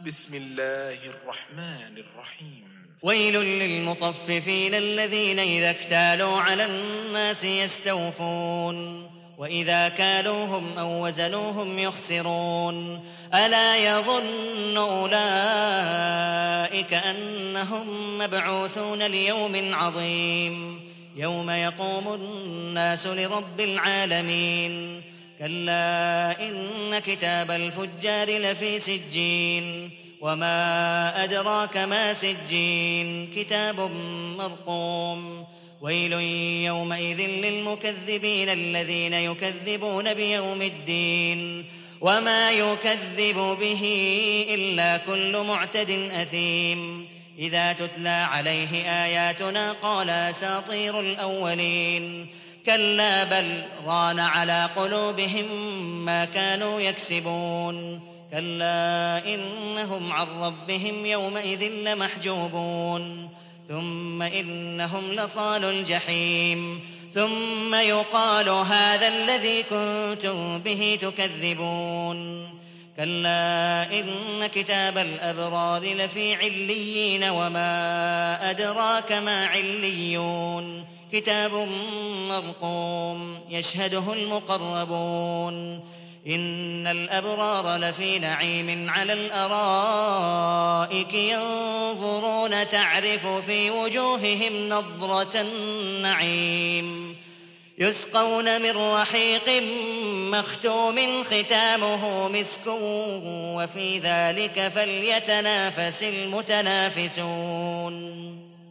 بسم الله الرحمن الرحيم ويل للمطففين الذين إذا اكتالوا على الناس يستوفون وإذا كالوهم أو وزنوهم يخسرون ألا يظن أولئك أنهم مبعوثون ليوم عظيم يوم يقوم الناس لرب العالمين كلا إن كتاب الفجار لفي سجين وما أدراك ما سجين كتاب مرقوم ويل يومئذ للمكذبين الذين يكذبون بيوم الدين وما يكذب به إلا كل معتد أثيم إذا تتلى عليه آياتنا قال أساطير الأولين كلا بل ران على قلوبهم ما كانوا يكسبون كلا إنهم عن ربهم يومئذ لمحجوبون ثم إنهم لصال الجحيم ثم يقال هذا الذي كنتم به تكذبون كلا إن كتاب الأبرار لفي عليين وما أدراك ما عليون كتاب مرقوم يشهده المقربون إن الأبرار لفي نعيم على الأرائك ينظرون تعرف في وجوههم نضرة النعيم يسقون من رحيق مختوم ختامه مسك وفي ذلك فليتنافس المتنافسون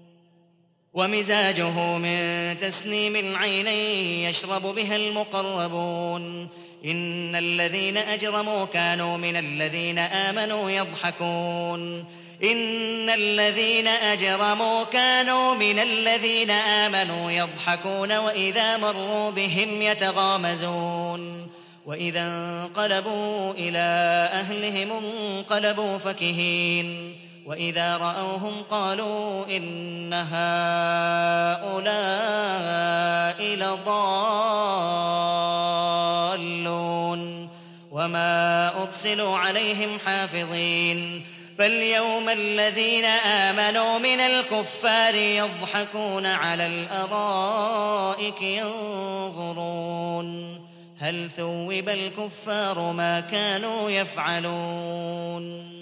ومزاجه من تسنيم عينا يشرب بها المقربون إن الذين أجرموا كانوا من الذين آمنوا يضحكون إن الذين أجرموا كانوا من الذين آمنوا يضحكون وإذا مروا بهم يتغامزون وإذا انقلبوا إلى أهلهم انقلبوا فكهين وإذا رأوهم قالوا إن هؤلاء لضالون وما أرسلوا عليهم حافظين فاليوم الذين آمنوا من الكفار يضحكون على الأرائك ينظرون هل ثوب الكفار ما كانوا يفعلون